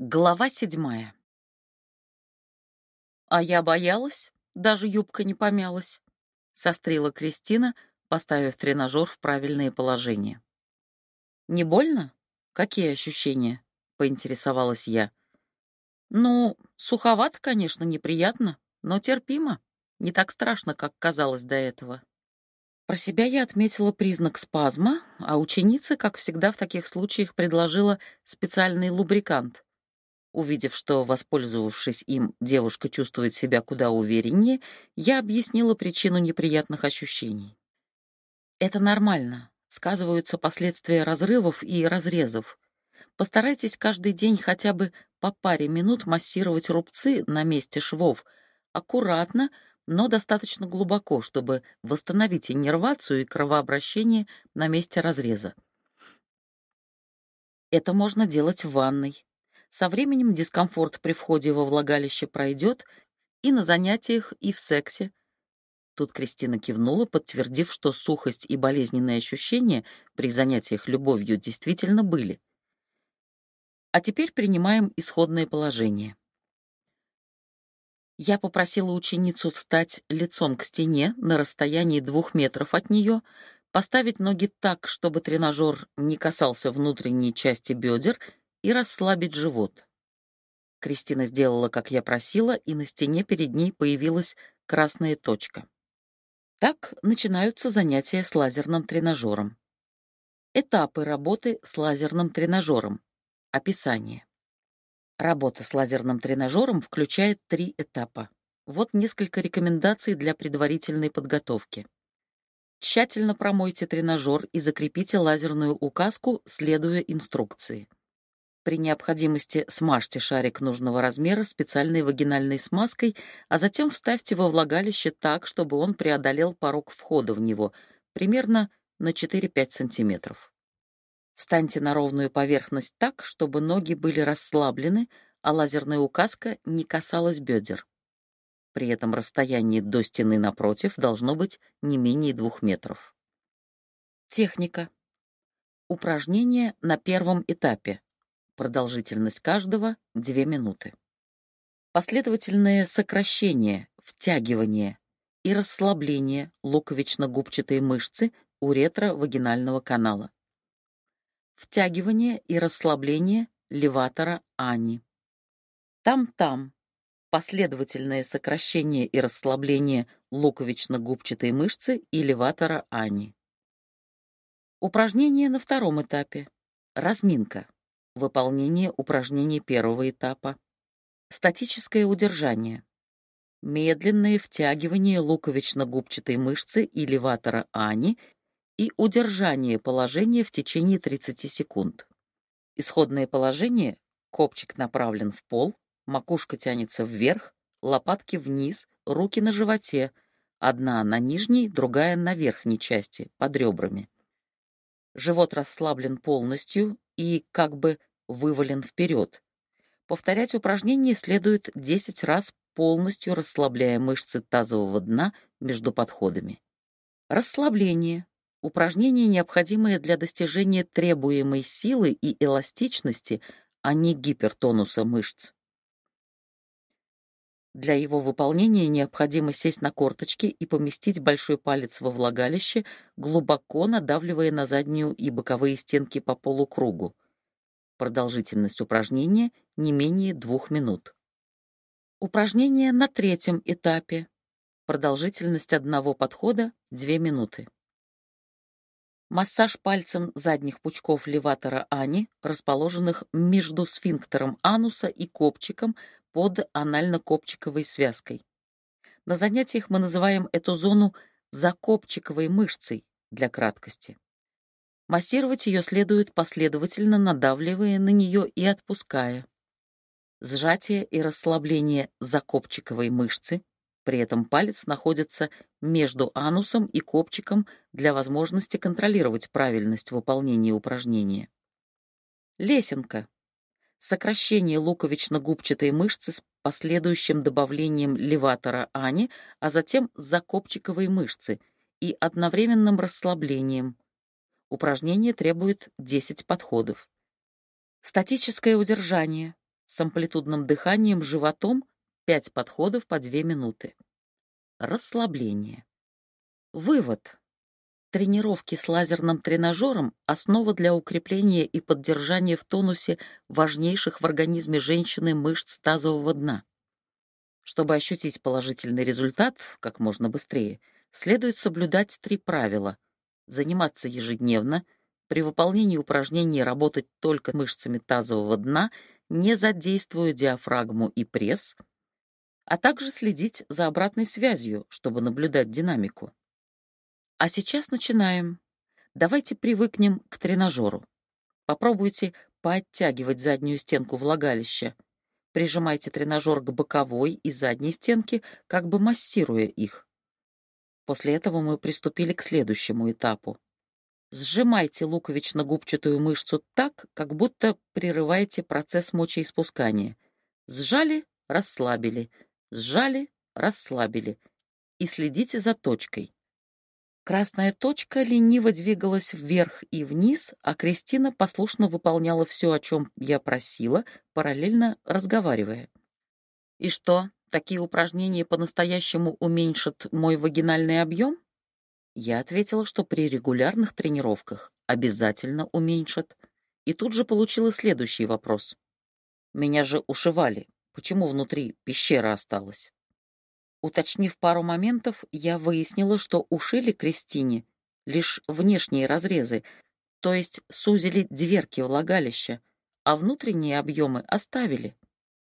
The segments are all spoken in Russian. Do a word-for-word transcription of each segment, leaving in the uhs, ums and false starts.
Глава седьмая. «А я боялась, даже юбка не помялась», — сострила Кристина, поставив тренажер в правильное положение. «Не больно? Какие ощущения?» — поинтересовалась я. «Ну, суховато, конечно, неприятно, но терпимо. Не так страшно, как казалось до этого». Про себя я отметила признак спазма, а ученица, как всегда в таких случаях, предложила специальный лубрикант. Увидев, что, воспользовавшись им, девушка чувствует себя куда увереннее, я объяснила причину неприятных ощущений. Это нормально. Сказываются последствия разрывов и разрезов. Постарайтесь каждый день хотя бы по паре минут массировать рубцы на месте швов, аккуратно, но достаточно глубоко, чтобы восстановить иннервацию и кровообращение на месте разреза. Это можно делать в ванной. Со временем дискомфорт при входе во влагалище пройдет и на занятиях, и в сексе. Тут Кристина кивнула, подтвердив, что сухость и болезненные ощущения при занятиях любовью действительно были. А теперь принимаем исходное положение. Я попросила ученицу встать лицом к стене на расстоянии двух метров от нее, поставить ноги так, чтобы тренажер не касался внутренней части бедер, и расслабить живот. Кристина сделала, как я просила, и на стене перед ней появилась красная точка. Так начинаются занятия с лазерным тренажером. Этапы работы с лазерным тренажером. Описание. Работа с лазерным тренажером включает три этапа. Вот несколько рекомендаций для предварительной подготовки. Тщательно промойте тренажер и закрепите лазерную указку, следуя инструкции. При необходимости смажьте шарик нужного размера специальной вагинальной смазкой, а затем вставьте во влагалище так, чтобы он преодолел порог входа в него, примерно на четыре-пять сантиметров. Встаньте на ровную поверхность так, чтобы ноги были расслаблены, а лазерная указка не касалась бедер. При этом расстояние до стены напротив должно быть не менее двух метров. Техника. Упражнение на первом этапе. Продолжительность каждого — две минуты. Последовательное сокращение, втягивание и расслабление луковично-губчатой мышцы уретро-вагинального канала. Втягивание и расслабление леватора ани. Там-там. Последовательное сокращение и расслабление луковично-губчатой мышцы и леватора ани. Упражнение на втором этапе. Разминка. Выполнение упражнений первого этапа. Статическое удержание. Медленное втягивание луковично-губчатой мышцы и леватора ани и удержание положения в течение тридцати секунд. Исходное положение — копчик направлен в пол, макушка тянется вверх, лопатки вниз, руки на животе, одна на нижней, другая на верхней части, под ребрами. Живот расслаблен полностью и как бы вывален вперед. Повторять упражнение следует десять раз, полностью расслабляя мышцы тазового дна между подходами. Расслабление. Упражнение, необходимое для достижения требуемой силы и эластичности, а не гипертонуса мышц. Для его выполнения необходимо сесть на корточки и поместить большой палец во влагалище, глубоко надавливая на заднюю и боковые стенки по полукругу. Продолжительность упражнения не менее двух минут. Упражнение на третьем этапе. Продолжительность одного подхода — две минуты. Массаж пальцем задних пучков леватора ани, расположенных между сфинктером ануса и копчиком под анально-копчиковой связкой. На занятиях мы называем эту зону закопчиковой мышцей для краткости. Массировать ее следует последовательно, надавливая на нее и отпуская. Сжатие и расслабление закопчиковой мышцы, при этом палец находится между анусом и копчиком для возможности контролировать правильность выполнения упражнения. Лесенка. Сокращение луковично-губчатой мышцы с последующим добавлением леватора ани, а затем закопчиковой мышцы и одновременным расслаблением. Упражнение требует десять подходов. Статическое удержание. с амплитудным дыханием, животом, пять подходов по две минуты. Расслабление. Вывод. Тренировки с лазерным тренажером — основа для укрепления и поддержания в тонусе важнейших в организме женщины мышц тазового дна. Чтобы ощутить положительный результат как можно быстрее, следует соблюдать три правила: заниматься ежедневно, при выполнении упражнений работать только мышцами тазового дна, не задействуя диафрагму и пресс, а также следить за обратной связью, чтобы наблюдать динамику. А сейчас начинаем. Давайте привыкнем к тренажеру. Попробуйте пооттягивать заднюю стенку влагалища. Прижимайте тренажер к боковой и задней стенке, как бы массируя их. После этого мы приступили к следующему этапу. Сжимайте луковично-губчатую мышцу так, как будто прерываете процесс мочеиспускания. Сжали, расслабили, сжали, расслабили. И следите за точкой. Красная точка лениво двигалась вверх и вниз, а Кристина послушно выполняла все, о чем я просила, параллельно разговаривая. «И что, такие упражнения по-настоящему уменьшат мой вагинальный объем?» Я ответила, что при регулярных тренировках обязательно уменьшат. И тут же получила следующий вопрос. «Меня же ушивали. Почему внутри пещера осталась?» Уточнив пару моментов, я выяснила, что ушили Кристине лишь внешние разрезы, то есть сузили дверки влагалища, а внутренние объемы оставили.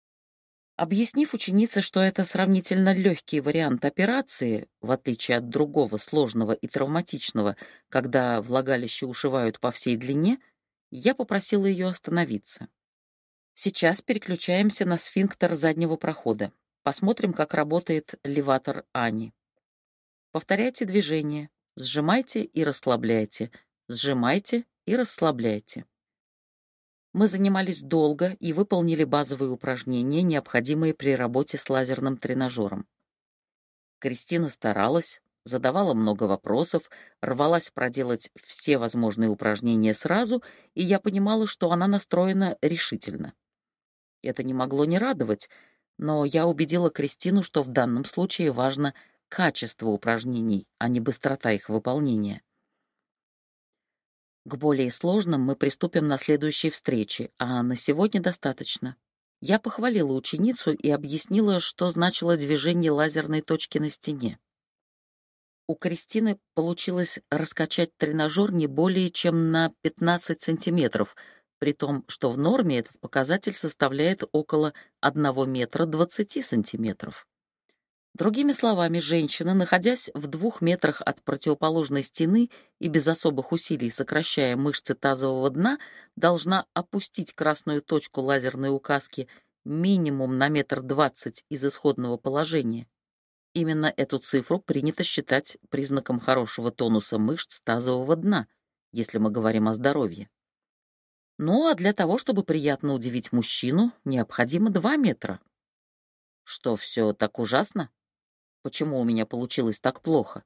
Объяснив ученице, что это сравнительно легкий вариант операции, в отличие от другого сложного и травматичного, когда влагалище ушивают по всей длине, я попросила ее остановиться. Сейчас переключаемся на сфинктер заднего прохода. Посмотрим, как работает леватор Ани. Повторяйте движение. Сжимайте и расслабляйте. Сжимайте и расслабляйте. Мы занимались долго и выполнили базовые упражнения, необходимые при работе с лазерным тренажером. Кристина старалась, задавала много вопросов, рвалась проделать все возможные упражнения сразу, и я понимала, что она настроена решительно. Это не могло не радовать, но я убедила Кристину, что в данном случае важно качество упражнений, а не быстрота их выполнения. К более сложным мы приступим на следующей встрече, а на сегодня достаточно. Я похвалила ученицу и объяснила, что значило движение лазерной точки на стене. У Кристины получилось раскачать тренажер не более чем на пятнадцать сантиметров, при том, что в норме этот показатель составляет около одного метра двадцати сантиметров. Другими словами, женщина, находясь в двух метрах от противоположной стены и без особых усилий сокращая мышцы тазового дна, должна опустить красную точку лазерной указки минимум на метр двадцать из исходного положения. Именно эту цифру принято считать признаком хорошего тонуса мышц тазового дна, если мы говорим о здоровье. Ну, а для того, чтобы приятно удивить мужчину, необходимо два метра. Что, все так ужасно? Почему у меня получилось так плохо?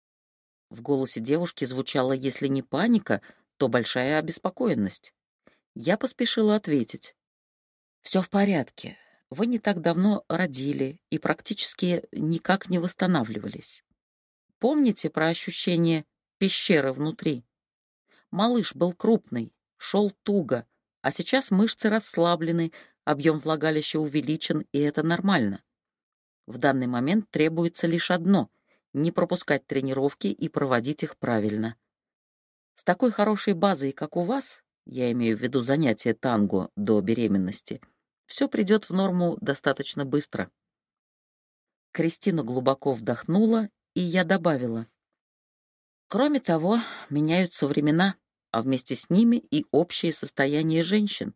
В голосе девушки звучала, если не паника, то большая обеспокоенность. Я поспешила ответить. Все в порядке. Вы не так давно родили и практически никак не восстанавливались. Помните про ощущение пещеры внутри? Малыш был крупный, шел туго, а сейчас мышцы расслаблены, объем влагалища увеличен, и это нормально. В данный момент требуется лишь одно — не пропускать тренировки и проводить их правильно. С такой хорошей базой, как у вас, я имею в виду занятия танго до беременности, все придет в норму достаточно быстро. Кристина глубоко вдохнула, и я добавила. Кроме того, меняются времена, а вместе с ними и общее состояние женщин.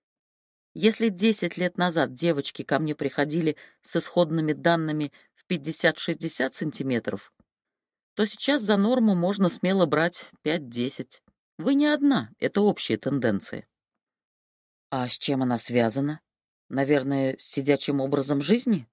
Если десять лет назад девочки ко мне приходили с исходными данными в пятьдесят-шестьдесят сантиметров, то сейчас за норму можно смело брать пять-десять. Вы не одна, это общая тенденция. А с чем она связана? Наверное, с сидячим образом жизни?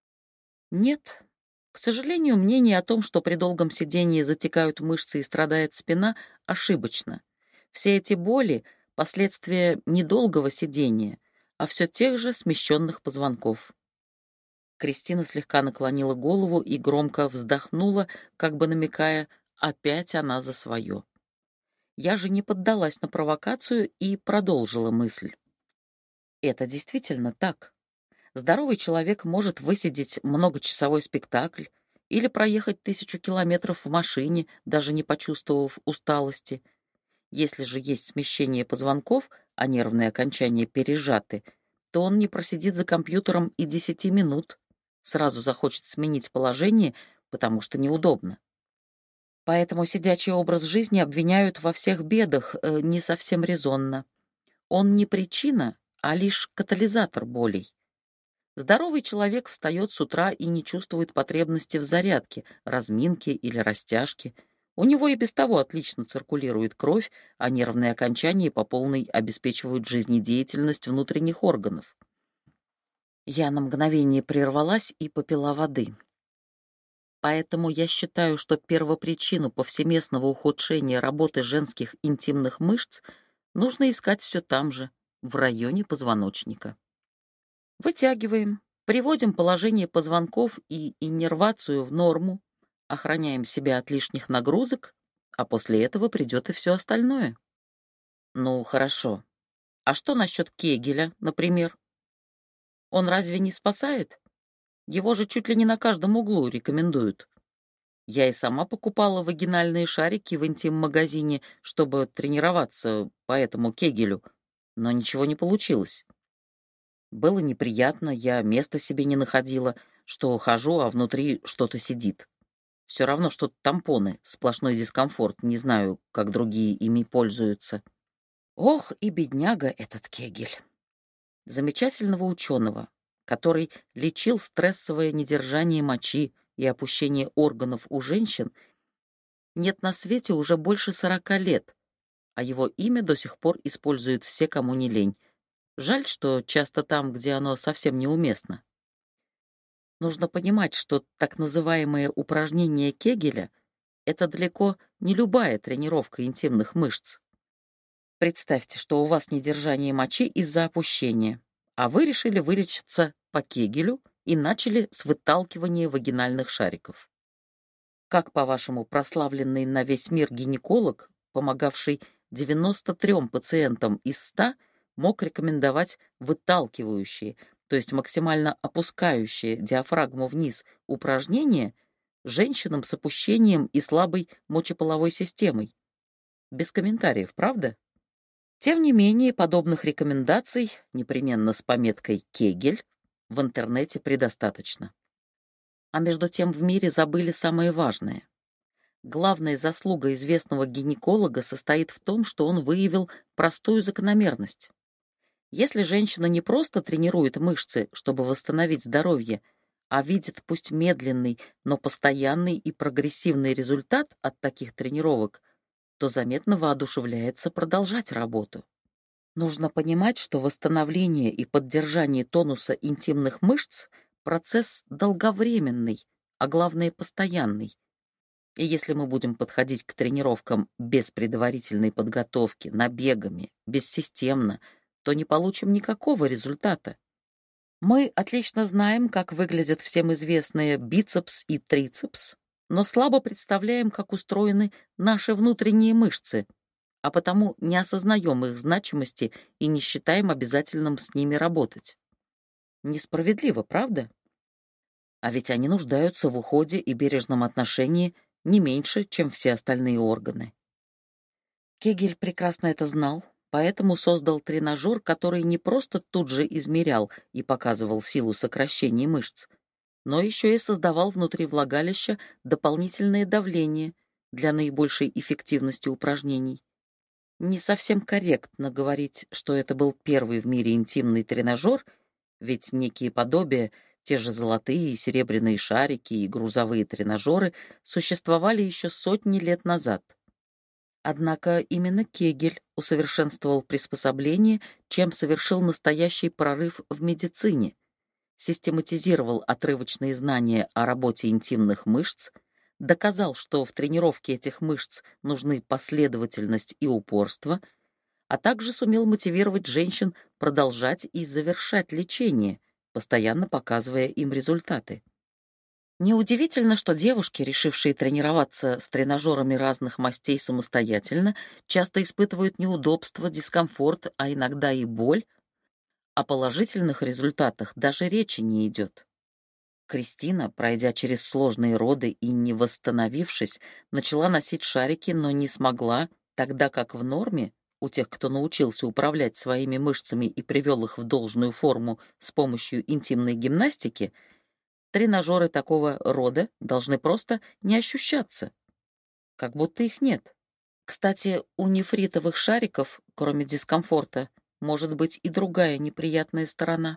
Нет. К сожалению, мнение о том, что при долгом сидении затекают мышцы и страдает спина, ошибочно. Все эти боли — последствия недолгого сидения, а все тех же смещенных позвонков. Кристина слегка наклонила голову и громко вздохнула, как бы намекая, опять она за свое. Я же не поддалась на провокацию и продолжила мысль. Это действительно так. Здоровый человек может высидеть многочасовой спектакль или проехать тысячу километров в машине, даже не почувствовав усталости. Если же есть смещение позвонков, а нервные окончания пережаты, то он не просидит за компьютером и десяти минут. Сразу захочет сменить положение, потому что неудобно. Поэтому сидячий образ жизни обвиняют во всех бедах, э, не совсем резонно. Он не причина, а лишь катализатор болей. Здоровый человек встает с утра и не чувствует потребности в зарядке, разминке или растяжке. У него и без того отлично циркулирует кровь, а нервные окончания по полной обеспечивают жизнедеятельность внутренних органов. Я на мгновение прервалась и попила воды. Поэтому я считаю, что первопричину повсеместного ухудшения работы женских интимных мышц нужно искать все там же, в районе позвоночника. Вытягиваем, приводим положение позвонков и иннервацию в норму, охраняем себя от лишних нагрузок, а после этого придет и все остальное. Ну, хорошо. А что насчет Кегеля, например? Он разве не спасает? Его же чуть ли не на каждом углу рекомендуют. Я и сама покупала вагинальные шарики в интим-магазине, чтобы тренироваться по этому Кегелю, но ничего не получилось. Было неприятно, я места себе не находила, что хожу, а внутри что-то сидит. Все равно, что тампоны, сплошной дискомфорт, не знаю, как другие ими пользуются. Ох, и бедняга этот Кегель. Замечательного ученого, который лечил стрессовое недержание мочи и опущение органов у женщин, нет на свете уже больше сорока лет, а его имя до сих пор используют все, кому не лень. Жаль, что часто там, где оно совсем неуместно. Нужно понимать, что так называемые упражнения Кегеля — это далеко не любая тренировка интимных мышц. Представьте, что у вас недержание мочи из-за опущения, а вы решили вылечиться по Кегелю и начали с выталкивания вагинальных шариков. Как, по-вашему, прославленный на весь мир гинеколог, помогавший девяноста трём пациентам из ста, мог рекомендовать выталкивающие, то есть максимально опускающие диафрагму вниз упражнения женщинам с опущением и слабой мочеполовой системой? Без комментариев, правда? Тем не менее, подобных рекомендаций, непременно с пометкой «Кегель», в интернете предостаточно. А между тем в мире забыли самое важное. Главная заслуга известного гинеколога состоит в том, что он выявил простую закономерность. Если женщина не просто тренирует мышцы, чтобы восстановить здоровье, а видит пусть медленный, но постоянный и прогрессивный результат от таких тренировок, то заметно воодушевляется продолжать работу. Нужно понимать, что восстановление и поддержание тонуса интимных мышц — процесс долговременный, а главное — постоянный. И если мы будем подходить к тренировкам без предварительной подготовки, набегами, бессистемно, то не получим никакого результата. Мы отлично знаем, как выглядят всем известные бицепс и трицепс, но слабо представляем, как устроены наши внутренние мышцы, а потому не осознаем их значимости и не считаем обязательным с ними работать. Несправедливо, правда? А ведь они нуждаются в уходе и бережном отношении не меньше, чем все остальные органы. Кегель прекрасно это знал, поэтому создал тренажер, который не просто тут же измерял и показывал силу сокращения мышц, но еще и создавал внутри влагалища дополнительное давление для наибольшей эффективности упражнений. Не совсем корректно говорить, что это был первый в мире интимный тренажер, ведь некие подобия, те же золотые и серебряные шарики и грузовые тренажеры, существовали еще сотни лет назад. Однако именно Кегель усовершенствовал приспособление, чем совершил настоящий прорыв в медицине, систематизировал отрывочные знания о работе интимных мышц, доказал, что в тренировке этих мышц нужны последовательность и упорство, а также сумел мотивировать женщин продолжать и завершать лечение, постоянно показывая им результаты. Неудивительно, что девушки, решившие тренироваться с тренажерами разных мастей самостоятельно, часто испытывают неудобства, дискомфорт, а иногда и боль. О положительных результатах даже речи не идет. Кристина, пройдя через сложные роды и не восстановившись, начала носить шарики, но не смогла, тогда как в норме у тех, кто научился управлять своими мышцами и привел их в должную форму с помощью интимной гимнастики, тренажеры такого рода должны просто не ощущаться, как будто их нет. Кстати, у нефритовых шариков, кроме дискомфорта, может быть и другая неприятная сторона.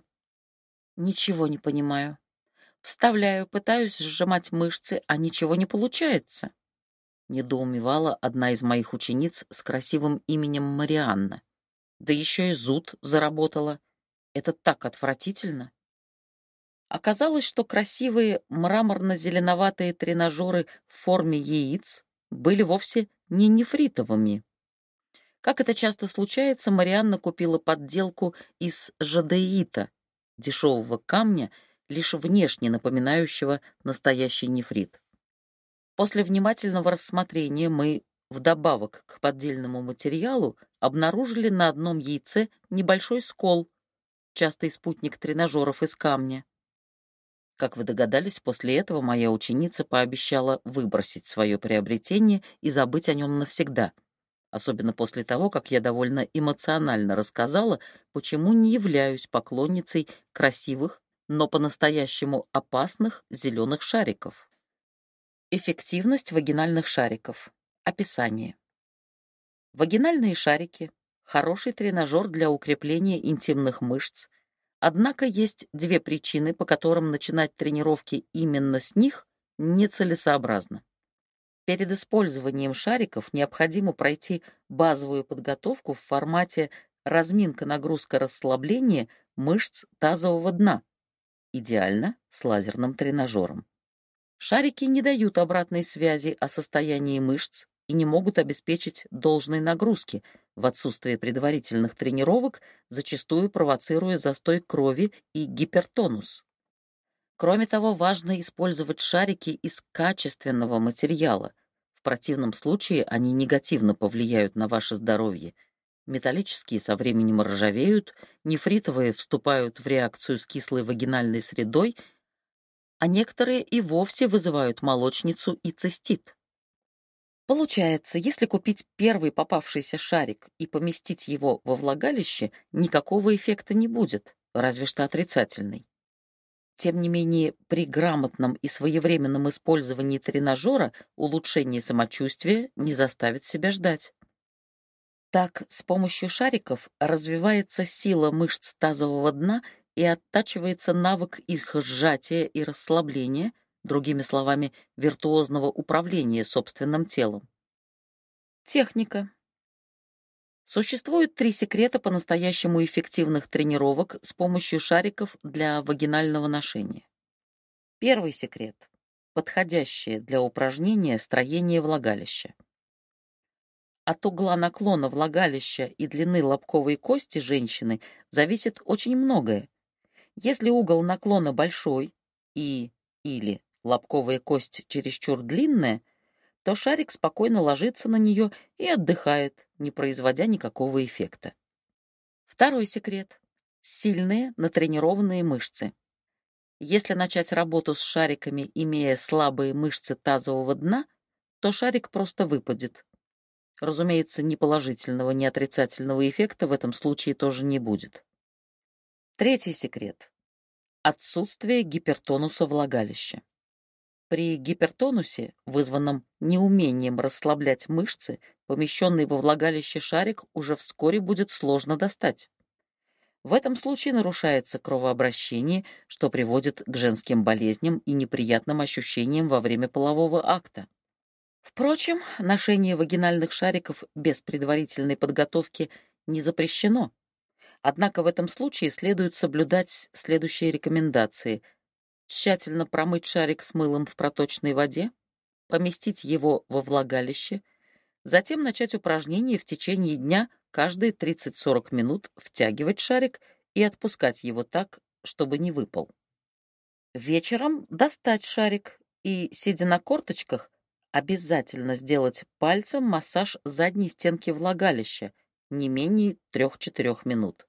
Ничего не понимаю. Вставляю, пытаюсь сжимать мышцы, а ничего не получается. Недоумевала одна из моих учениц с красивым именем Марианна. Да еще и зуд заработала. Это так отвратительно. Оказалось, что красивые мраморно-зеленоватые тренажеры в форме яиц были вовсе не нефритовыми. Как это часто случается, Марианна купила подделку из жадеита, дешевого камня, лишь внешне напоминающего настоящий нефрит. После внимательного рассмотрения мы, вдобавок к поддельному материалу, обнаружили на одном яйце небольшой скол, частый спутник тренажеров из камня. Как вы догадались, после этого моя ученица пообещала выбросить свое приобретение и забыть о нем навсегда, особенно после того, как я довольно эмоционально рассказала, почему не являюсь поклонницей красивых, но по-настоящему опасных зеленых шариков. Эффективность вагинальных шариков. Описание. Вагинальные шарики — хороший тренажер для укрепления интимных мышц, однако есть две причины, по которым начинать тренировки именно с них нецелесообразно. Перед использованием шариков необходимо пройти базовую подготовку в формате разминка-нагрузка-расслабление мышц тазового дна, идеально с лазерным тренажером. Шарики не дают обратной связи о состоянии мышц и не могут обеспечить должной нагрузки, в отсутствие предварительных тренировок, зачастую провоцируя застой крови и гипертонус. Кроме того, важно использовать шарики из качественного материала. В противном случае они негативно повлияют на ваше здоровье. Металлические со временем ржавеют, нефритовые вступают в реакцию с кислой вагинальной средой, а некоторые и вовсе вызывают молочницу и цистит. Получается, если купить первый попавшийся шарик и поместить его во влагалище, никакого эффекта не будет, разве что отрицательный. Тем не менее, при грамотном и своевременном использовании тренажера улучшение самочувствия не заставит себя ждать. Так, с помощью шариков развивается сила мышц тазового дна и оттачивается навык их сжатия и расслабления, другими словами, виртуозного управления собственным телом. Техника. Существует три секрета по-настоящему эффективных тренировок с помощью шариков для вагинального ношения. Первый секрет — подходящее для упражнения строение влагалища. От угла наклона влагалища и длины лобковой кости женщины зависит очень многое. Если угол наклона большой и или лобковая кость чересчур длинная, то шарик спокойно ложится на нее и отдыхает, не производя никакого эффекта. Второй секрет — сильные натренированные мышцы. Если начать работу с шариками, имея слабые мышцы тазового дна, то шарик просто выпадет. Разумеется, ни положительного, ни отрицательного эффекта в этом случае тоже не будет. Третий секрет — отсутствие гипертонуса влагалища. При гипертонусе, вызванном неумением расслаблять мышцы, помещенный во влагалище шарик уже вскоре будет сложно достать. В этом случае нарушается кровообращение, что приводит к женским болезням и неприятным ощущениям во время полового акта. Впрочем, ношение вагинальных шариков без предварительной подготовки не запрещено. Однако в этом случае следует соблюдать следующие рекомендации: тщательно промыть шарик с мылом в проточной воде, поместить его во влагалище, затем начать упражнения в течение дня каждые тридцать-сорок минут втягивать шарик и отпускать его так, чтобы не выпал. Вечером достать шарик и, сидя на корточках, обязательно сделать пальцем массаж задней стенки влагалища не менее трех-четырех минут.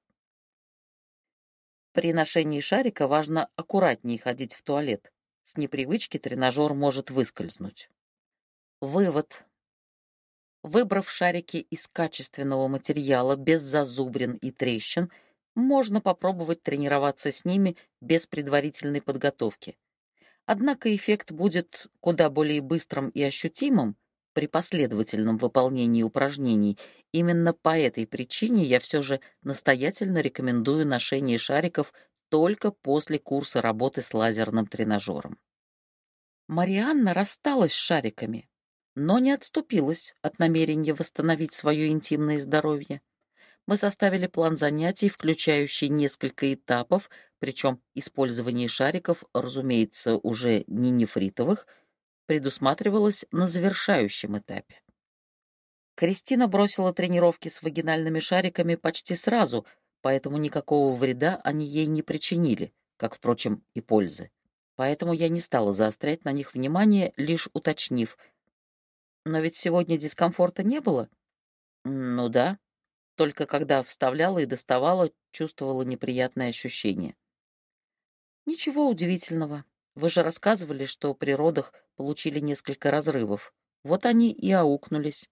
При ношении шарика важно аккуратнее ходить в туалет. С непривычки тренажер может выскользнуть. Вывод. Выбрав шарики из качественного материала, без зазубрин и трещин, можно попробовать тренироваться с ними без предварительной подготовки. Однако эффект будет куда более быстрым и ощутимым при последовательном выполнении упражнений. Именно по этой причине я все же настоятельно рекомендую ношение шариков только после курса работы с лазерным тренажером. Марианна рассталась с шариками, но не отступилась от намерения восстановить свое интимное здоровье. Мы составили план занятий, включающий несколько этапов, причем использование шариков, разумеется, уже не нефритовых, предусматривалось на завершающем этапе. Кристина бросила тренировки с вагинальными шариками почти сразу, поэтому никакого вреда они ей не причинили, как, впрочем, и пользы. Поэтому я не стала заострять на них внимание, лишь уточнив. Но ведь сегодня дискомфорта не было? Ну да. Только когда вставляла и доставала, чувствовала неприятное ощущение. Ничего удивительного. Вы же рассказывали, что при родах получили несколько разрывов. Вот они и аукнулись.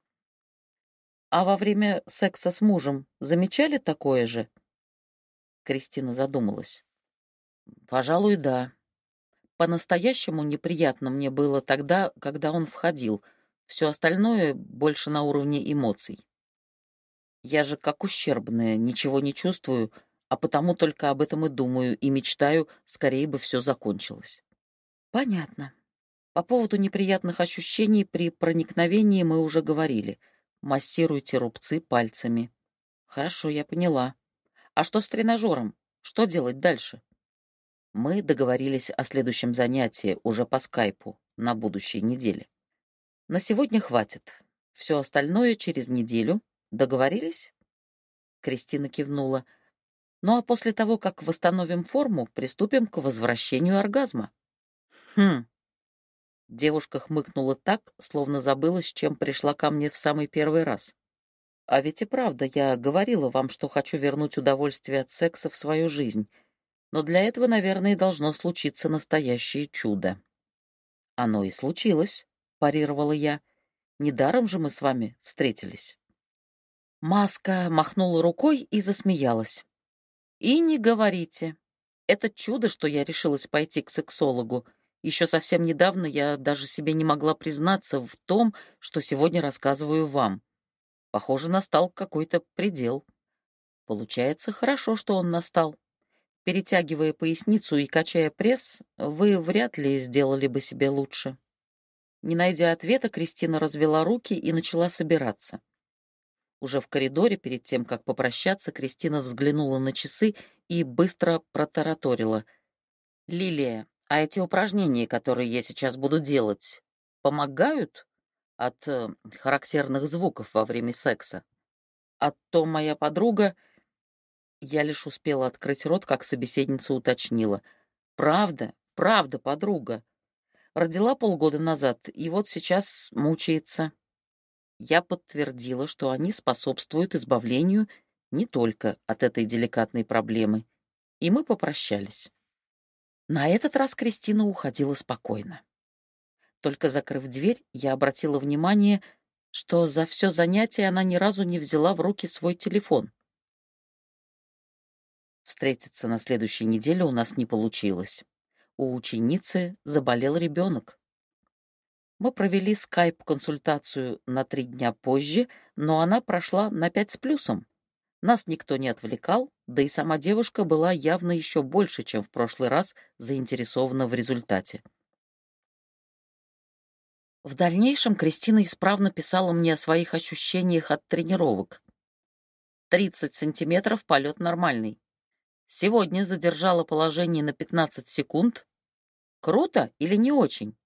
А во время секса с мужем замечали такое же? Кристина задумалась. Пожалуй, да. По-настоящему неприятно мне было тогда, когда он входил. Все остальное больше на уровне эмоций. Я же как ущербная, ничего не чувствую, а потому только об этом и думаю, и мечтаю, скорее бы все закончилось. Понятно. По поводу неприятных ощущений при проникновении мы уже говорили. Массируйте рубцы пальцами. Хорошо, я поняла. А что с тренажером? Что делать дальше? Мы договорились о следующем занятии уже по скайпу на будущей неделе. На сегодня хватит. Все остальное через неделю. Договорились? Кристина кивнула. Ну а после того, как восстановим форму, приступим к возвращению оргазма. Хм. Девушка хмыкнула так, словно забыла, с чем пришла ко мне в самый первый раз. А ведь и правда, я говорила вам, что хочу вернуть удовольствие от секса в свою жизнь. Но для этого, наверное, должно случиться настоящее чудо. Оно и случилось, парировала я. Недаром же мы с вами встретились. Маска махнула рукой и засмеялась. И не говорите. Это чудо, что я решилась пойти к сексологу. Еще совсем недавно я даже себе не могла признаться в том, что сегодня рассказываю вам. Похоже, настал какой-то предел. Получается, хорошо, что он настал. Перетягивая поясницу и качая пресс, вы вряд ли сделали бы себе лучше. Не найдя ответа, Кристина развела руки и начала собираться. Уже в коридоре, перед тем, как попрощаться, Кристина взглянула на часы и быстро протараторила. «Лилия, а эти упражнения, которые я сейчас буду делать, помогают от э, характерных звуков во время секса? А то моя подруга...» Я лишь успела открыть рот, как собеседница уточнила. «Правда, правда, подруга. Родила полгода назад, и вот сейчас мучается». Я подтвердила, что они способствуют избавлению не только от этой деликатной проблемы, и мы попрощались. На этот раз Кристина уходила спокойно. Только закрыв дверь, я обратила внимание, что за все занятие она ни разу не взяла в руки свой телефон. Встретиться на следующей неделе у нас не получилось. У ученицы заболел ребенок. Мы провели скайп-консультацию на три дня позже, но она прошла на пять с плюсом. Нас никто не отвлекал, да и сама девушка была явно еще больше, чем в прошлый раз, заинтересована в результате. В дальнейшем Кристина исправно писала мне о своих ощущениях от тренировок. тридцать сантиметров, полет нормальный. Сегодня задержала положение на пятнадцать секунд. Круто или не очень?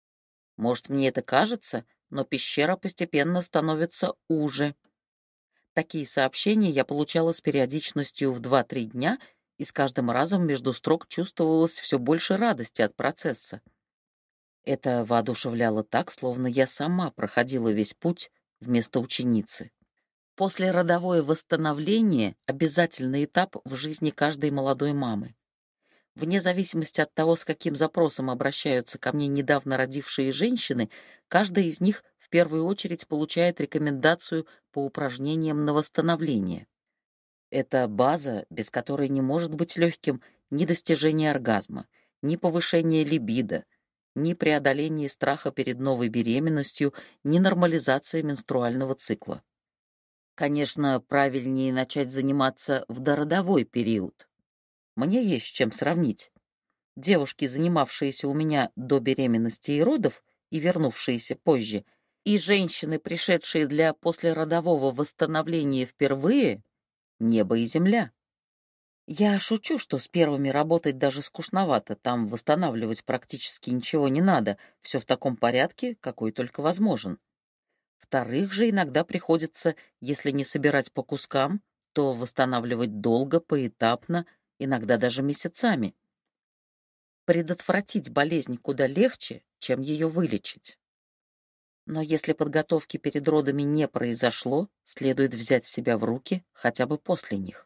Может, мне это кажется, но пещера постепенно становится уже. Такие сообщения я получала с периодичностью в два-три дня, и с каждым разом между строк чувствовалось все больше радости от процесса. Это воодушевляло так, словно я сама проходила весь путь вместо ученицы. Послеродовое восстановление — обязательный этап в жизни каждой молодой мамы. Вне зависимости от того, с каким запросом обращаются ко мне недавно родившие женщины, каждая из них в первую очередь получает рекомендацию по упражнениям на восстановление. Это база, без которой не может быть легким ни достижение оргазма, ни повышение либидо, ни преодоление страха перед новой беременностью, ни нормализация менструального цикла. Конечно, правильнее начать заниматься в дородовой период. Мне есть с чем сравнить. Девушки, занимавшиеся у меня до беременности и родов и вернувшиеся позже, и женщины, пришедшие для послеродового восстановления впервые, небо и земля. Я шучу, что с первыми работать даже скучновато, там восстанавливать практически ничего не надо, все в таком порядке, какой только возможен. Вторых же иногда приходится, если не собирать по кускам, то восстанавливать долго, поэтапно, иногда даже месяцами. Предотвратить болезнь куда легче, чем ее вылечить. Но если подготовки перед родами не произошло, следует взять себя в руки хотя бы после них.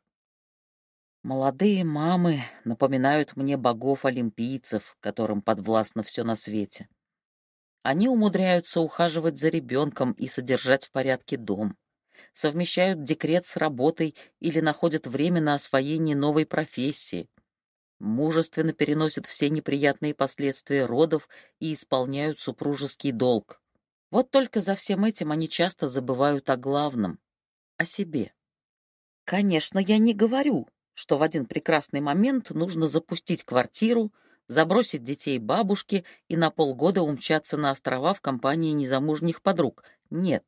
Молодые мамы напоминают мне богов-олимпийцев, которым подвластно все на свете. Они умудряются ухаживать за ребенком и содержать в порядке дом, совмещают декрет с работой или находят время на освоение новой профессии, мужественно переносят все неприятные последствия родов и исполняют супружеский долг. Вот только за всем этим они часто забывают о главном — о себе. Конечно, я не говорю, что в один прекрасный момент нужно запустить квартиру, забросить детей бабушке и на полгода умчаться на острова в компании незамужних подруг. Нет.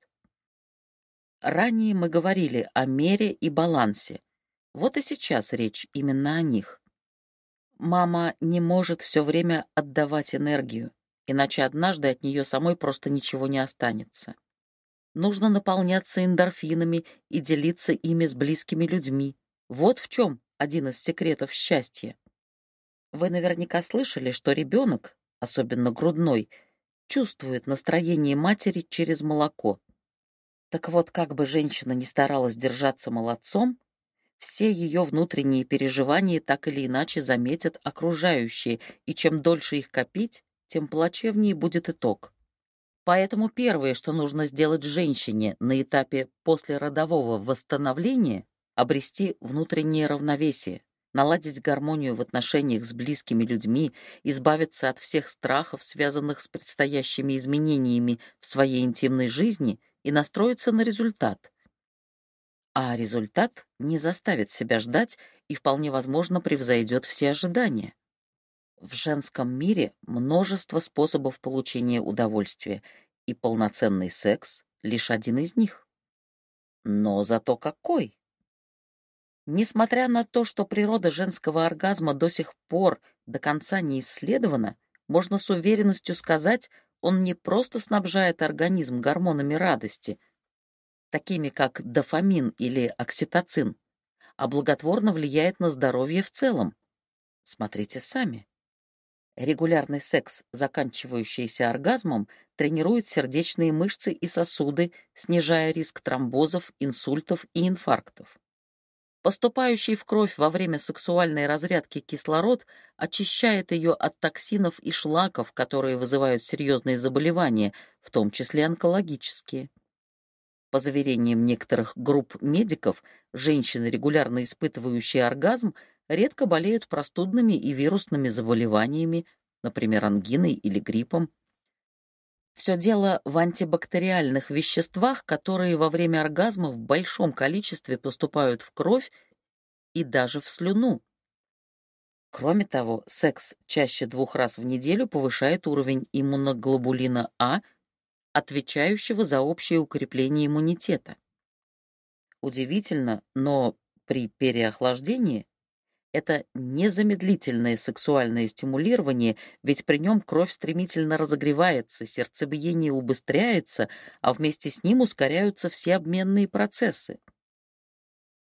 Ранее мы говорили о мере и балансе. Вот и сейчас речь именно о них. Мама не может все время отдавать энергию, иначе однажды от нее самой просто ничего не останется. Нужно наполняться эндорфинами и делиться ими с близкими людьми. Вот в чем один из секретов счастья. Вы наверняка слышали, что ребенок, особенно грудной, чувствует настроение матери через молоко. Так вот, как бы женщина ни старалась держаться молодцом, все ее внутренние переживания так или иначе заметят окружающие, и чем дольше их копить, тем плачевнее будет итог. Поэтому первое, что нужно сделать женщине на этапе послеродового восстановления — обрести внутреннее равновесие, наладить гармонию в отношениях с близкими людьми, избавиться от всех страхов, связанных с предстоящими изменениями в своей интимной жизни, и настроиться на результат. А результат не заставит себя ждать и вполне возможно превзойдет все ожидания. В женском мире множество способов получения удовольствия, и полноценный секс — лишь один из них. Но зато какой! Несмотря на то, что природа женского оргазма до сих пор до конца не исследована, можно с уверенностью сказать, он не просто снабжает организм гормонами радости, такими как дофамин или окситоцин, а благотворно влияет на здоровье в целом. Смотрите сами. Регулярный секс, заканчивающийся оргазмом, тренирует сердечные мышцы и сосуды, снижая риск тромбозов, инсультов и инфарктов. Поступающий в кровь во время сексуальной разрядки кислород очищает ее от токсинов и шлаков, которые вызывают серьезные заболевания, в том числе онкологические. По заверениям некоторых групп медиков, женщины, регулярно испытывающие оргазм, редко болеют простудными и вирусными заболеваниями, например, ангиной или гриппом. Все дело в антибактериальных веществах, которые во время оргазма в большом количестве поступают в кровь и даже в слюну. Кроме того, секс чаще двух раз в неделю повышает уровень иммуноглобулина А, отвечающего за общее укрепление иммунитета. Удивительно, но при переохлаждении это незамедлительное сексуальное стимулирование, ведь при нем кровь стремительно разогревается, сердцебиение убыстряется, а вместе с ним ускоряются все обменные процессы.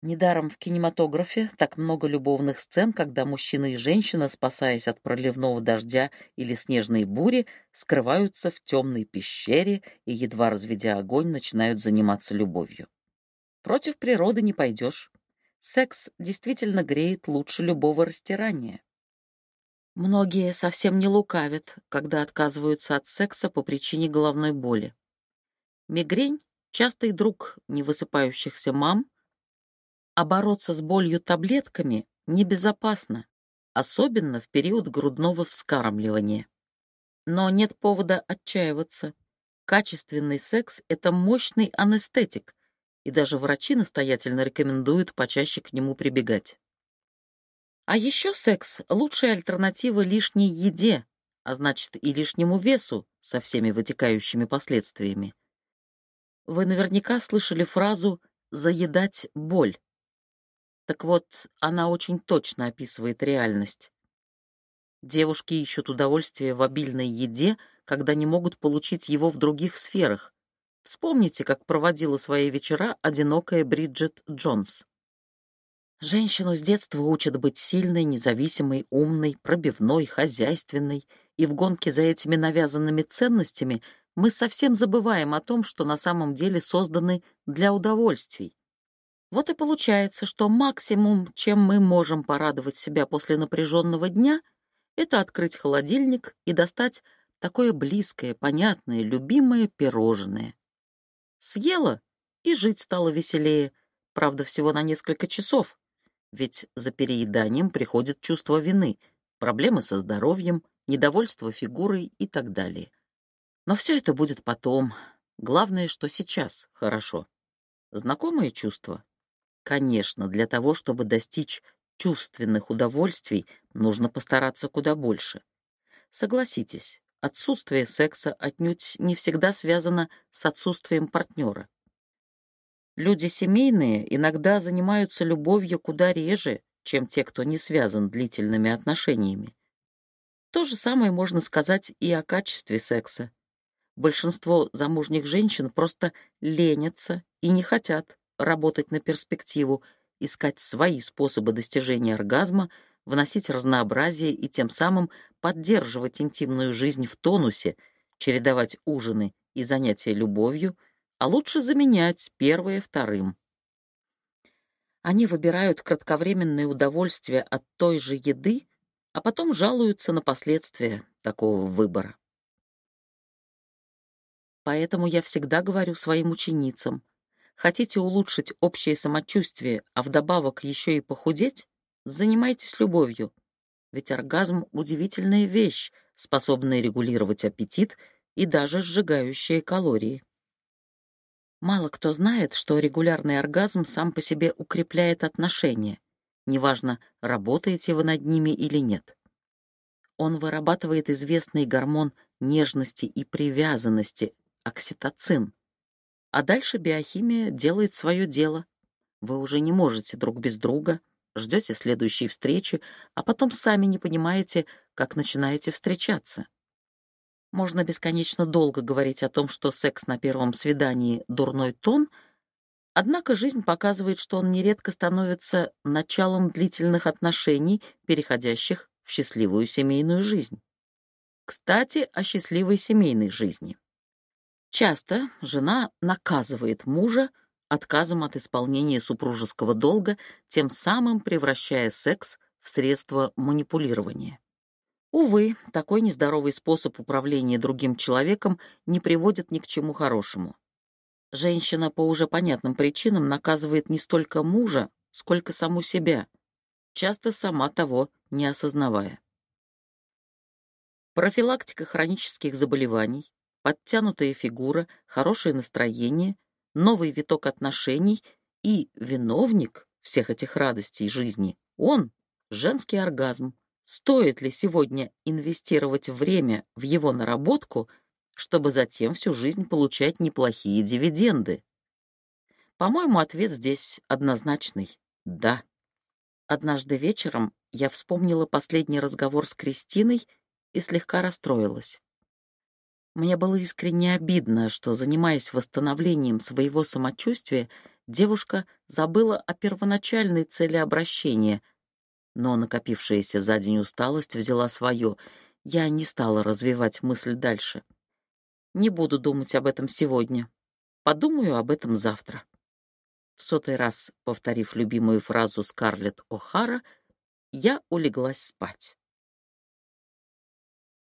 Недаром в кинематографе так много любовных сцен, когда мужчина и женщина, спасаясь от проливного дождя или снежной бури, скрываются в темной пещере и, едва разведя огонь, начинают заниматься любовью. Против природы не пойдешь. Секс действительно греет лучше любого растирания. Многие совсем не лукавят, когда отказываются от секса по причине головной боли. Мигрень — частый друг невысыпающихся мам, а бороться с болью таблетками небезопасно, особенно в период грудного вскармливания. Но нет повода отчаиваться. Качественный секс — это мощный анестетик, и даже врачи настоятельно рекомендуют почаще к нему прибегать. А еще секс — лучшая альтернатива лишней еде, а значит и лишнему весу со всеми вытекающими последствиями. Вы наверняка слышали фразу «заедать боль». Так вот, она очень точно описывает реальность. Девушки ищут удовольствие в обильной еде, когда не могут получить его в других сферах. Вспомните, как проводила свои вечера одинокая Бриджит Джонс. Женщину с детства учат быть сильной, независимой, умной, пробивной, хозяйственной, и в гонке за этими навязанными ценностями мы совсем забываем о том, что на самом деле созданы для удовольствий. Вот и получается, что максимум, чем мы можем порадовать себя после напряженного дня, это открыть холодильник и достать такое близкое, понятное, любимое пирожное. Съела, и жить стало веселее, правда, всего на несколько часов, ведь за перееданием приходит чувство вины, проблемы со здоровьем, недовольство фигурой и так далее. Но все это будет потом. Главное, что сейчас хорошо. Знакомое чувство? Конечно, для того, чтобы достичь чувственных удовольствий, нужно постараться куда больше. Согласитесь, отсутствие секса отнюдь не всегда связано с отсутствием партнера. Люди семейные иногда занимаются любовью куда реже, чем те, кто не связан длительными отношениями. То же самое можно сказать и о качестве секса. Большинство замужних женщин просто ленятся и не хотят работать на перспективу, искать свои способы достижения оргазма, вносить разнообразие и тем самым поддерживать интимную жизнь в тонусе, чередовать ужины и занятия любовью, а лучше заменять первое вторым. Они выбирают кратковременное удовольствие от той же еды, а потом жалуются на последствия такого выбора. Поэтому я всегда говорю своим ученицам: хотите улучшить общее самочувствие, а вдобавок еще и похудеть? Занимайтесь любовью. Ведь оргазм — удивительная вещь, способная регулировать аппетит и даже сжигающая калории. Мало кто знает, что регулярный оргазм сам по себе укрепляет отношения. Неважно, работаете вы над ними или нет. Он вырабатывает известный гормон нежности и привязанности — окситоцин. А дальше биохимия делает свое дело. Вы уже не можете друг без друга, ждете следующей встречи, а потом сами не понимаете, как начинаете встречаться. Можно бесконечно долго говорить о том, что секс на первом свидании — дурной тон, однако жизнь показывает, что он нередко становится началом длительных отношений, переходящих в счастливую семейную жизнь. Кстати, о счастливой семейной жизни. Часто жена наказывает мужа отказом от исполнения супружеского долга, тем самым превращая секс в средство манипулирования. Увы, такой нездоровый способ управления другим человеком не приводит ни к чему хорошему. Женщина по уже понятным причинам наказывает не столько мужа, сколько саму себя, часто сама того не осознавая. Профилактика хронических заболеваний, подтянутая фигура, хорошее настроение, новый виток отношений и виновник всех этих радостей жизни — он, женский оргазм. Стоит ли сегодня инвестировать время в его наработку, чтобы затем всю жизнь получать неплохие дивиденды? По-моему, ответ здесь однозначный — да. Однажды вечером я вспомнила последний разговор с Кристиной и слегка расстроилась. Мне было искренне обидно, что, занимаясь восстановлением своего самочувствия, Девушка забыла о первоначальной цели обращения, но накопившаяся за день усталость взяла свое. Я не стала развивать мысль дальше. Не буду думать об этом сегодня. Подумаю об этом завтра. В сотый раз, повторив любимую фразу Скарлетт О'Хара, я улеглась спать.